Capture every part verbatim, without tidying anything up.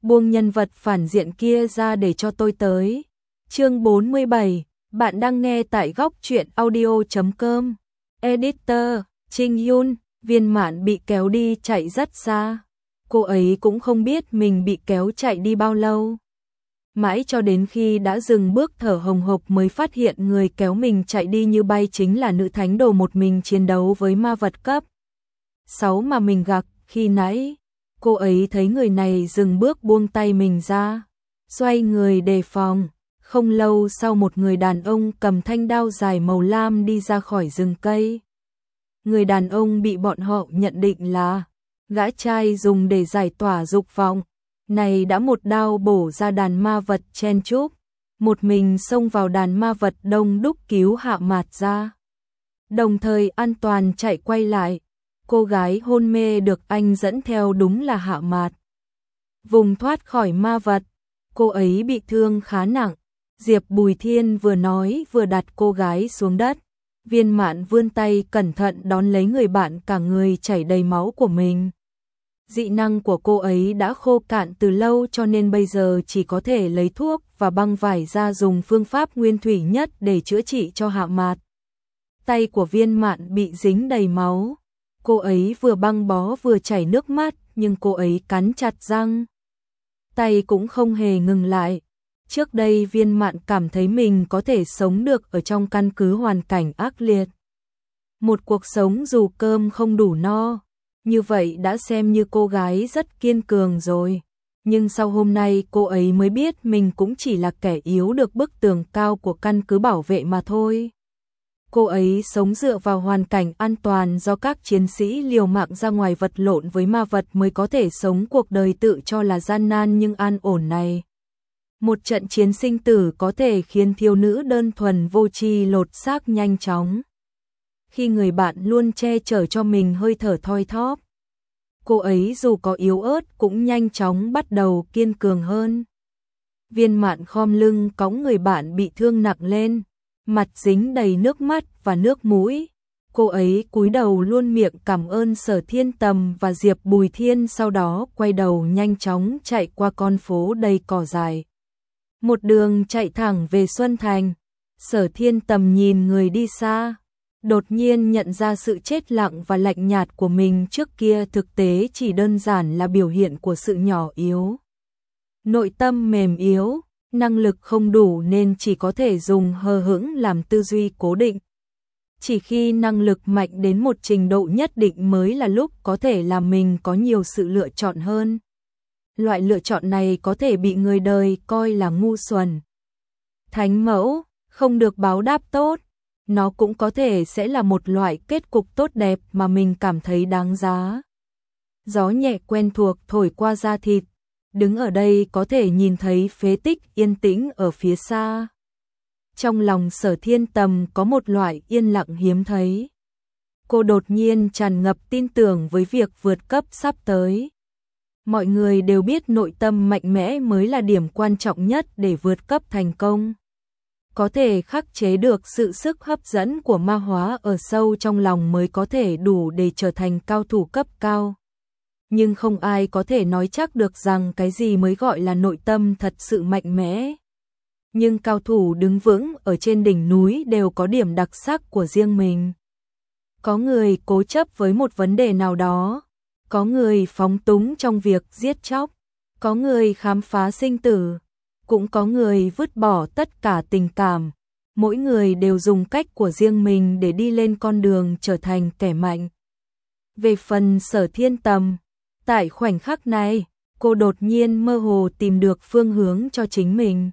buông nhân vật phản diện kia ra để cho tôi tới. Chương bốn mươi bảy, bạn đang nghe tại góc truyện audio chấm com. Editor, Trinh Yun, Viên Mạn bị kéo đi chạy rất xa. Cô ấy cũng không biết mình bị kéo chạy đi bao lâu. Mãi cho đến khi đã dừng bước thở hồng hộc mới phát hiện người kéo mình chạy đi như bay chính là nữ thánh đồ một mình chiến đấu với ma vật cấp sáu mà mình gặp khi nãy. Cô ấy thấy người này dừng bước buông tay mình ra, xoay người đề phòng. Không lâu sau một người đàn ông cầm thanh đao dài màu lam đi ra khỏi rừng cây. Người đàn ông bị bọn họ nhận định là gã trai dùng để giải tỏa dục vọng. Này đã một đao bổ ra đàn ma vật chen chúc, một mình xông vào đàn ma vật đông đúc cứu Hạ Mạt ra. Đồng thời an toàn chạy quay lại, cô gái hôn mê được anh dẫn theo đúng là Hạ Mạt. Vùng thoát khỏi ma vật, cô ấy bị thương khá nặng. Diệp Bùi Thiên vừa nói vừa đặt cô gái xuống đất. Viên Mạn vươn tay cẩn thận đón lấy người bạn cả người chảy đầy máu của mình. Dị năng của cô ấy đã khô cạn từ lâu cho nên bây giờ chỉ có thể lấy thuốc và băng vải ra dùng phương pháp nguyên thủy nhất để chữa trị cho Hạ Mạt. Tay của Viên Mạn bị dính đầy máu. Cô ấy vừa băng bó vừa chảy nước mắt nhưng cô ấy cắn chặt răng. Tay cũng không hề ngừng lại. Trước đây Viên Mạn cảm thấy mình có thể sống được ở trong căn cứ hoàn cảnh ác liệt. Một cuộc sống dù cơm không đủ no. Như vậy đã xem như cô gái rất kiên cường rồi. Nhưng sau hôm nay cô ấy mới biết mình cũng chỉ là kẻ yếu được bức tường cao của căn cứ bảo vệ mà thôi. Cô ấy sống dựa vào hoàn cảnh an toàn do các chiến sĩ liều mạng ra ngoài vật lộn với ma vật mới có thể sống cuộc đời tự cho là gian nan nhưng an ổn này. Một trận chiến sinh tử có thể khiến thiếu nữ đơn thuần vô tri lột xác nhanh chóng. Khi người bạn luôn che chở cho mình hơi thở thoi thóp, cô ấy dù có yếu ớt cũng nhanh chóng bắt đầu kiên cường hơn. Viên Mạn khom lưng cõng người bạn bị thương nặng lên, mặt dính đầy nước mắt và nước mũi. Cô ấy cúi đầu luôn miệng cảm ơn Sở Thiên Tầm và Diệp Bùi Thiên, sau đó quay đầu nhanh chóng chạy qua con phố đầy cỏ dài. Một đường chạy thẳng về Xuân Thành. Sở Thiên Tầm nhìn người đi xa, đột nhiên nhận ra sự chết lặng và lạnh nhạt của mình trước kia thực tế chỉ đơn giản là biểu hiện của sự nhỏ yếu. Nội tâm mềm yếu, năng lực không đủ nên chỉ có thể dùng hờ hững làm tư duy cố định. Chỉ khi năng lực mạnh đến một trình độ nhất định mới là lúc có thể làm mình có nhiều sự lựa chọn hơn. Loại lựa chọn này có thể bị người đời coi là ngu xuẩn, thánh mẫu, không được báo đáp tốt. Nó cũng có thể sẽ là một loại kết cục tốt đẹp mà mình cảm thấy đáng giá. Gió nhẹ quen thuộc thổi qua da thịt, đứng ở đây có thể nhìn thấy phế tích yên tĩnh ở phía xa. Trong lòng Sở Thiên Tầm có một loại yên lặng hiếm thấy. Cô đột nhiên tràn ngập tin tưởng với việc vượt cấp sắp tới. Mọi người đều biết nội tâm mạnh mẽ mới là điểm quan trọng nhất để vượt cấp thành công. Có thể khắc chế được sự sức hấp dẫn của ma hóa ở sâu trong lòng mới có thể đủ để trở thành cao thủ cấp cao. Nhưng không ai có thể nói chắc được rằng cái gì mới gọi là nội tâm thật sự mạnh mẽ. Nhưng cao thủ đứng vững ở trên đỉnh núi đều có điểm đặc sắc của riêng mình. Có người cố chấp với một vấn đề nào đó, có người phóng túng trong việc giết chóc, có người khám phá sinh tử, cũng có người vứt bỏ tất cả tình cảm. Mỗi người đều dùng cách của riêng mình để đi lên con đường trở thành kẻ mạnh. Về phần Sở Thiên Tầm, tại khoảnh khắc này, cô đột nhiên mơ hồ tìm được phương hướng cho chính mình.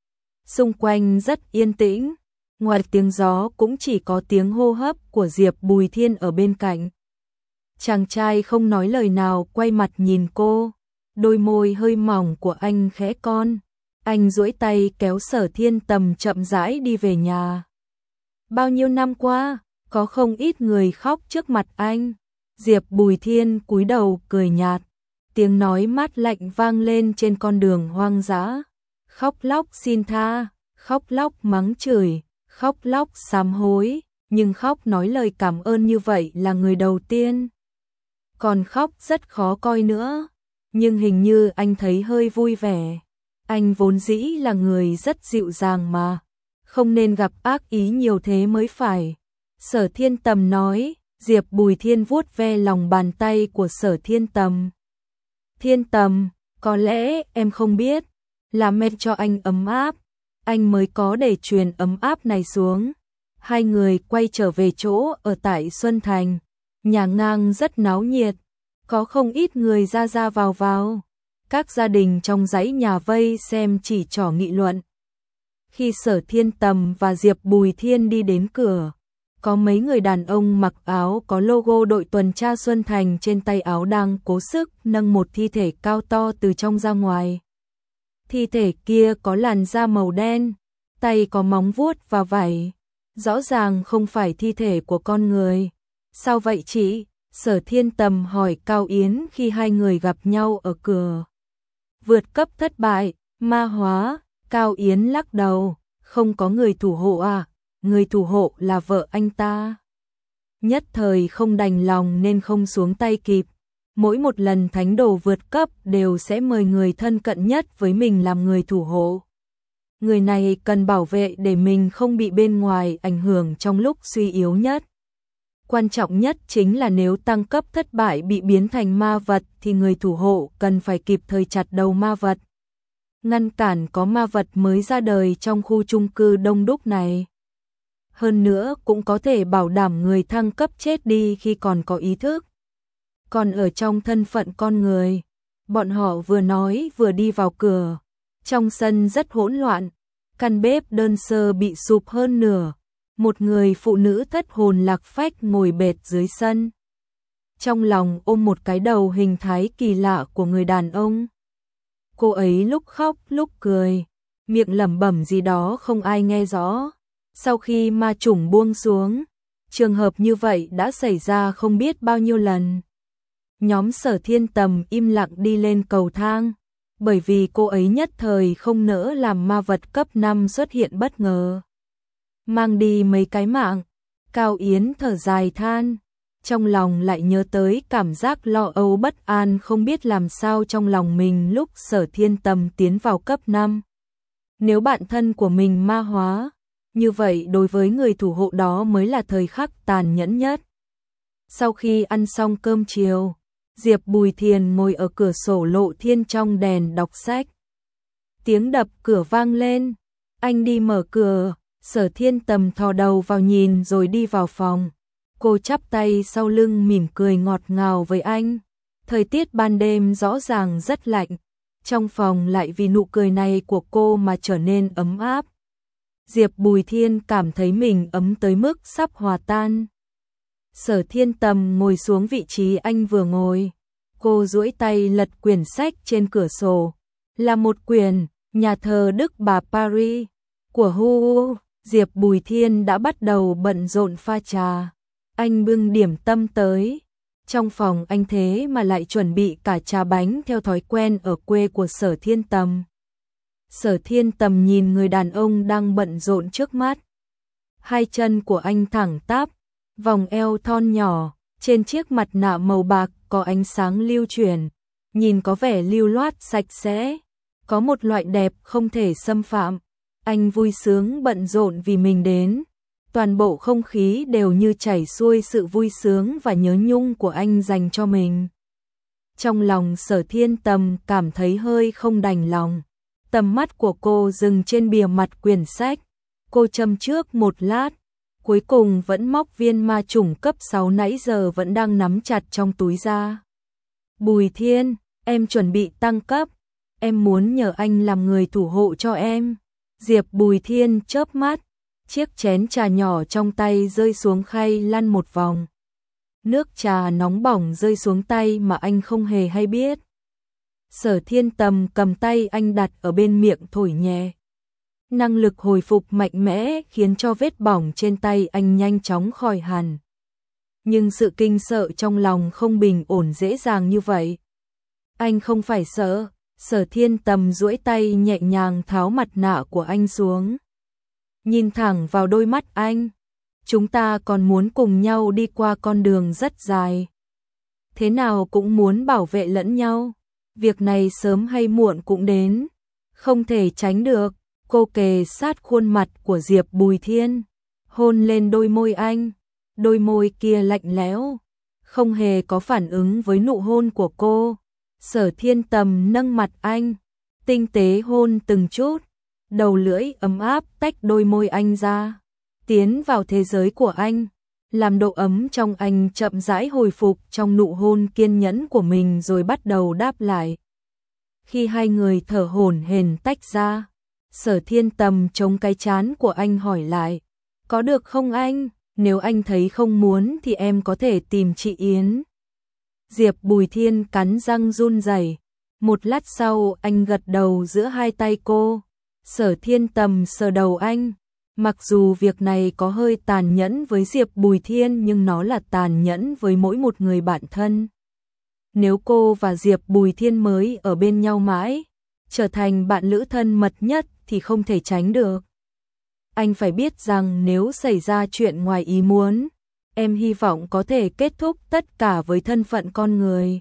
Xung quanh rất yên tĩnh, ngoài tiếng gió cũng chỉ có tiếng hô hấp của Diệp Bùi Thiên ở bên cạnh. Chàng trai không nói lời nào quay mặt nhìn cô, đôi môi hơi mỏng của anh khẽ cong. Anh duỗi tay kéo Sở Thiên Tầm chậm rãi đi về nhà. Bao nhiêu năm qua, có không ít người khóc trước mặt anh. Diệp Bùi Thiên cúi đầu cười nhạt, tiếng nói mát lạnh vang lên trên con đường hoang dã. Khóc lóc xin tha, khóc lóc mắng chửi, khóc lóc sám hối, nhưng khóc nói lời cảm ơn như vậy là người đầu tiên. Còn khóc rất khó coi nữa. nhưng hình như anh thấy hơi vui vẻ. Anh vốn dĩ là người rất dịu dàng mà, không nên gặp ác ý nhiều thế mới phải. Sở Thiên Tầm nói. Diệp Bùi Thiên vuốt ve lòng bàn tay của Sở Thiên Tầm. Thiên Tầm, có lẽ em không biết, là mẹ cho anh ấm áp, anh mới có để truyền ấm áp này xuống. Hai người quay trở về chỗ ở tại Xuân Thành, nhà ngang rất náo nhiệt, có không ít người ra ra vào vào. Các gia đình trong dãy nhà vây xem chỉ trỏ nghị luận. Khi Sở Thiên Tầm và Diệp Bùi Thiên đi đến cửa, có mấy người đàn ông mặc áo có logo đội tuần tra Xuân Thành trên tay áo đang cố sức nâng một thi thể cao to từ trong ra ngoài. Thi thể kia có làn da màu đen, tay có móng vuốt và vảy, rõ ràng không phải thi thể của con người. Sao vậy chị? Sở Thiên Tầm hỏi Cao Yến khi hai người gặp nhau ở cửa. Vượt cấp thất bại, ma hóa. Cao Yến lắc đầu, không có người thủ hộ à? Người thủ hộ là vợ anh ta. Nhất thời không đành lòng nên không xuống tay kịp. Mỗi một lần thánh đồ vượt cấp đều sẽ mời người thân cận nhất với mình làm người thủ hộ. Người này cần bảo vệ để mình không bị bên ngoài ảnh hưởng trong lúc suy yếu nhất. Quan trọng nhất chính là nếu tăng cấp thất bại bị biến thành ma vật thì người thủ hộ cần phải kịp thời chặt đầu ma vật, ngăn cản có ma vật mới ra đời trong khu chung cư đông đúc này. Hơn nữa cũng có thể bảo đảm người thăng cấp chết đi khi còn có ý thức. Còn ở trong thân phận con người, bọn họ vừa nói vừa đi vào cửa. Trong sân rất hỗn loạn, căn bếp đơn sơ bị sụp hơn nửa. Một người phụ nữ thất hồn lạc phách ngồi bệt dưới sân. Trong lòng ôm một cái đầu hình thái kỳ lạ của người đàn ông. Cô ấy lúc khóc lúc cười, miệng lẩm bẩm gì đó không ai nghe rõ. Sau khi ma chủng buông xuống, trường hợp như vậy đã xảy ra không biết bao nhiêu lần. Nhóm Sở Thiên Tầm im lặng đi lên cầu thang, bởi vì cô ấy nhất thời không nỡ làm ma vật cấp năm xuất hiện bất ngờ. Mang đi mấy cái mạng, Cao Yến thở dài than, trong lòng lại nhớ tới cảm giác lo âu bất an không biết làm sao trong lòng mình lúc Sở Thiên Tầm tiến vào cấp năm. Nếu bạn thân của mình ma hóa, như vậy đối với người thủ hộ đó mới là thời khắc tàn nhẫn nhất. Sau khi ăn xong cơm chiều, Diệp Bùi Thiền ngồi ở cửa sổ lộ thiên trong đèn đọc sách. Tiếng đập cửa vang lên, anh đi mở cửa, Sở Thiên Tầm thò đầu vào nhìn rồi đi vào phòng. Cô chắp tay sau lưng mỉm cười ngọt ngào với anh. Thời tiết ban đêm rõ ràng rất lạnh, trong phòng lại vì nụ cười này của cô mà trở nên ấm áp. Diệp Bùi Thiên cảm thấy mình ấm tới mức sắp hòa tan. Sở Thiên Tầm ngồi xuống vị trí anh vừa ngồi. Cô duỗi tay lật quyển sách trên cửa sổ. Là một quyển, Nhà thờ Đức Bà Paris, của Hu. Diệp Bùi Thiên đã bắt đầu bận rộn pha trà. Anh bưng điểm tâm tới. Trong phòng anh thế mà lại chuẩn bị cả trà bánh theo thói quen ở quê của Sở Thiên Tầm. Sở Thiên Tầm nhìn người đàn ông đang bận rộn trước mắt. Hai chân của anh thẳng tắp, vòng eo thon nhỏ, trên chiếc mặt nạ màu bạc có ánh sáng lưu chuyển, nhìn có vẻ lưu loát sạch sẽ, có một loại đẹp không thể xâm phạm. Anh vui sướng bận rộn vì mình đến, toàn bộ không khí đều như chảy xuôi sự vui sướng và nhớ nhung của anh dành cho mình. Trong lòng Sở Thiên Tầm cảm thấy hơi không đành lòng. Tầm mắt của cô dừng trên bìa mặt quyển sách. Cô châm trước một lát, cuối cùng vẫn móc viên ma chủng cấp sáu nãy giờ vẫn đang nắm chặt trong túi ra. Bùi Thiên, em chuẩn bị tăng cấp, em muốn nhờ anh làm người thủ hộ cho em. Diệp Bùi Thiên chớp mắt, chiếc chén trà nhỏ trong tay rơi xuống khay lăn một vòng. Nước trà nóng bỏng rơi xuống tay mà anh không hề hay biết. Sở Thiên Tầm cầm tay anh đặt ở bên miệng thổi nhẹ. Năng lực hồi phục mạnh mẽ khiến cho vết bỏng trên tay anh nhanh chóng khỏi hẳn. Nhưng sự kinh sợ trong lòng không bình ổn dễ dàng như vậy. Anh không phải sợ. Sở Thiên Tầm duỗi tay nhẹ nhàng tháo mặt nạ của anh xuống. Nhìn thẳng vào đôi mắt anh. Chúng ta còn muốn cùng nhau đi qua con đường rất dài. Thế nào cũng muốn bảo vệ lẫn nhau. Việc này sớm hay muộn cũng đến, không thể tránh được. Cô kề sát khuôn mặt của Diệp Bùi Thiên, hôn lên đôi môi anh, đôi môi kia lạnh lẽo, không hề có phản ứng với nụ hôn của cô. Sở Thiên Tầm nâng mặt anh, tinh tế hôn từng chút, đầu lưỡi ấm áp tách đôi môi anh ra, tiến vào thế giới của anh, làm độ ấm trong anh chậm rãi hồi phục trong nụ hôn kiên nhẫn của mình rồi bắt đầu đáp lại. Khi hai người thở hổn hển tách ra, Sở Thiên Tầm chống cái trán của anh hỏi lại, có được không anh, nếu anh thấy không muốn thì em có thể tìm chị Yến. Diệp Bùi Thiên cắn răng run rẩy, một lát sau anh gật đầu giữa hai tay cô. Sở Thiên Tầm sờ đầu anh, mặc dù việc này có hơi tàn nhẫn với Diệp Bùi Thiên nhưng nó là tàn nhẫn với mỗi một người bạn thân. Nếu cô và Diệp Bùi Thiên mới ở bên nhau mãi, trở thành bạn lữ thân mật nhất thì không thể tránh được. Anh phải biết rằng nếu xảy ra chuyện ngoài ý muốn, em hy vọng có thể kết thúc tất cả với thân phận con người.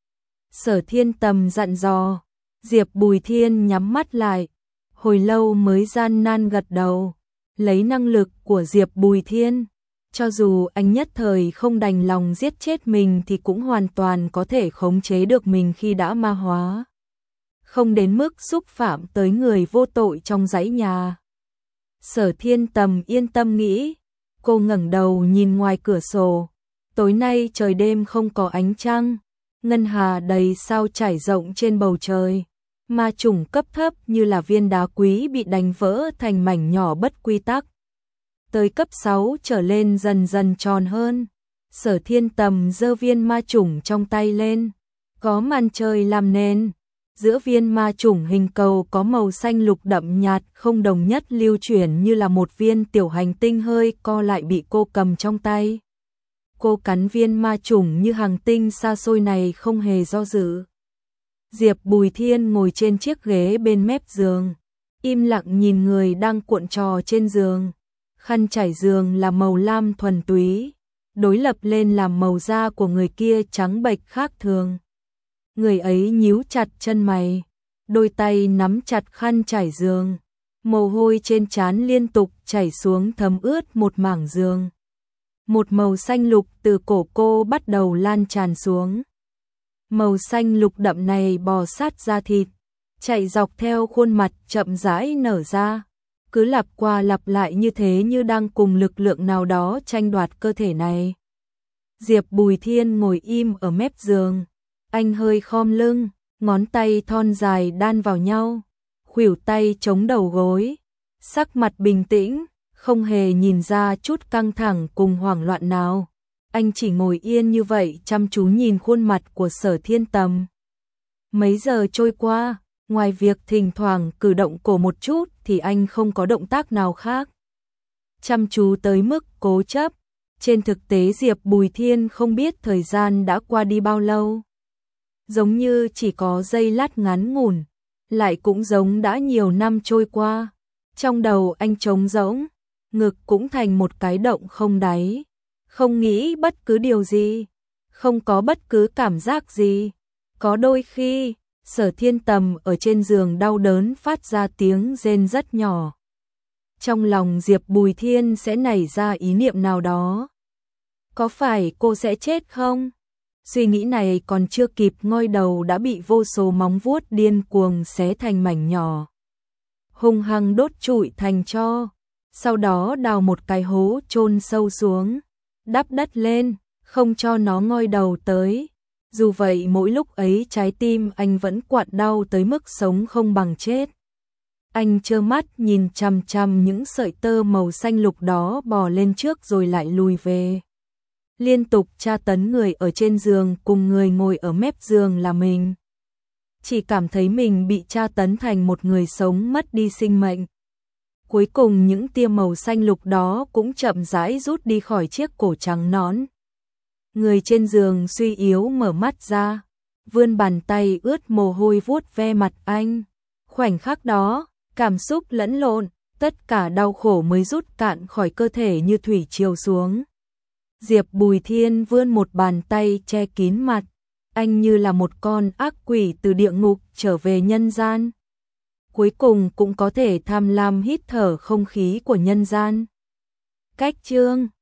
Sở Thiên Tầm dặn dò. Diệp Bùi Thiên nhắm mắt lại, hồi lâu mới gian nan gật đầu. Lấy năng lực của Diệp Bùi Thiên, cho dù anh nhất thời không đành lòng giết chết mình thì cũng hoàn toàn có thể khống chế được mình khi đã ma hóa, không đến mức xúc phạm tới người vô tội trong dãy nhà. Sở Thiên Tầm yên tâm nghĩ. Cô ngẩng đầu nhìn ngoài cửa sổ. Tối nay trời đêm không có ánh trăng, ngân hà đầy sao trải rộng trên bầu trời. Ma trùng cấp thấp như là viên đá quý bị đánh vỡ thành mảnh nhỏ bất quy tắc. Tới cấp sáu trở lên dần dần tròn hơn. Sở Thiên Tầm giơ viên ma trùng trong tay lên, có màn trời làm nền. Giữa viên ma trùng hình cầu có màu xanh lục đậm nhạt không đồng nhất lưu chuyển như là một viên tiểu hành tinh hơi co lại bị cô cầm trong tay. Cô cắn viên ma trùng như hàng tinh xa xôi này không hề do dự. Diệp Bùi Thiên ngồi trên chiếc ghế bên mép giường, im lặng nhìn người đang cuộn trò trên giường. Khăn trải giường là màu lam thuần túy, đối lập lên làm màu da của người kia trắng bệch khác thường. Người ấy nhíu chặt chân mày, đôi tay nắm chặt khăn trải giường, mồ hôi trên trán liên tục chảy xuống thấm ướt một mảng giường. Một màu xanh lục từ cổ cô bắt đầu lan tràn xuống. Màu xanh lục đậm này bò sát da thịt, chạy dọc theo khuôn mặt chậm rãi nở ra, cứ lặp qua lặp lại như thế như đang cùng lực lượng nào đó tranh đoạt cơ thể này. Diệp Bùi Thiên ngồi im ở mép giường, anh hơi khom lưng, ngón tay thon dài đan vào nhau, khuỷu tay chống đầu gối, sắc mặt bình tĩnh, không hề nhìn ra chút căng thẳng cùng hoảng loạn nào. Anh chỉ ngồi yên như vậy chăm chú nhìn khuôn mặt của Sở Thiên Tầm. Mấy giờ trôi qua, ngoài việc thỉnh thoảng cử động cổ một chút thì anh không có động tác nào khác. Chăm chú tới mức cố chấp. Trên thực tế Diệp Bùi Thiên không biết thời gian đã qua đi bao lâu. Giống như chỉ có giây lát ngắn ngủn, lại cũng giống đã nhiều năm trôi qua. Trong đầu anh trống rỗng, ngực cũng thành một cái động không đáy. Không nghĩ bất cứ điều gì, không có bất cứ cảm giác gì. Có đôi khi, Sở Thiên Tầm ở trên giường đau đớn phát ra tiếng rên rất nhỏ. Trong lòng Diệp Bùi Thiên sẽ nảy ra ý niệm nào đó. Có phải cô sẽ chết không? Suy nghĩ này còn chưa kịp ngoi đầu đã bị vô số móng vuốt điên cuồng xé thành mảnh nhỏ, hung hăng đốt trụi thành tro, sau đó đào một cái hố chôn sâu xuống, đắp đất lên, không cho nó ngoi đầu tới. Dù vậy mỗi lúc ấy trái tim anh vẫn quặn đau tới mức sống không bằng chết. Anh trơ mắt nhìn chằm chằm những sợi tơ màu xanh lục đó bò lên trước rồi lại lùi về. Liên tục tra tấn người ở trên giường cùng người ngồi ở mép giường là mình. Chỉ cảm thấy mình bị tra tấn thành một người sống mất đi sinh mệnh. Cuối cùng những tia màu xanh lục đó cũng chậm rãi rút đi khỏi chiếc cổ trắng nõn. Người trên giường suy yếu mở mắt ra, vươn bàn tay ướt mồ hôi vuốt ve mặt anh. Khoảnh khắc đó, cảm xúc lẫn lộn, tất cả đau khổ mới rút cạn khỏi cơ thể như thủy triều xuống. Diệp Bùi Thiên vươn một bàn tay che kín mặt, anh như là một con ác quỷ từ địa ngục trở về nhân gian. Cuối cùng cũng có thể tham lam hít thở không khí của nhân gian. Cách chương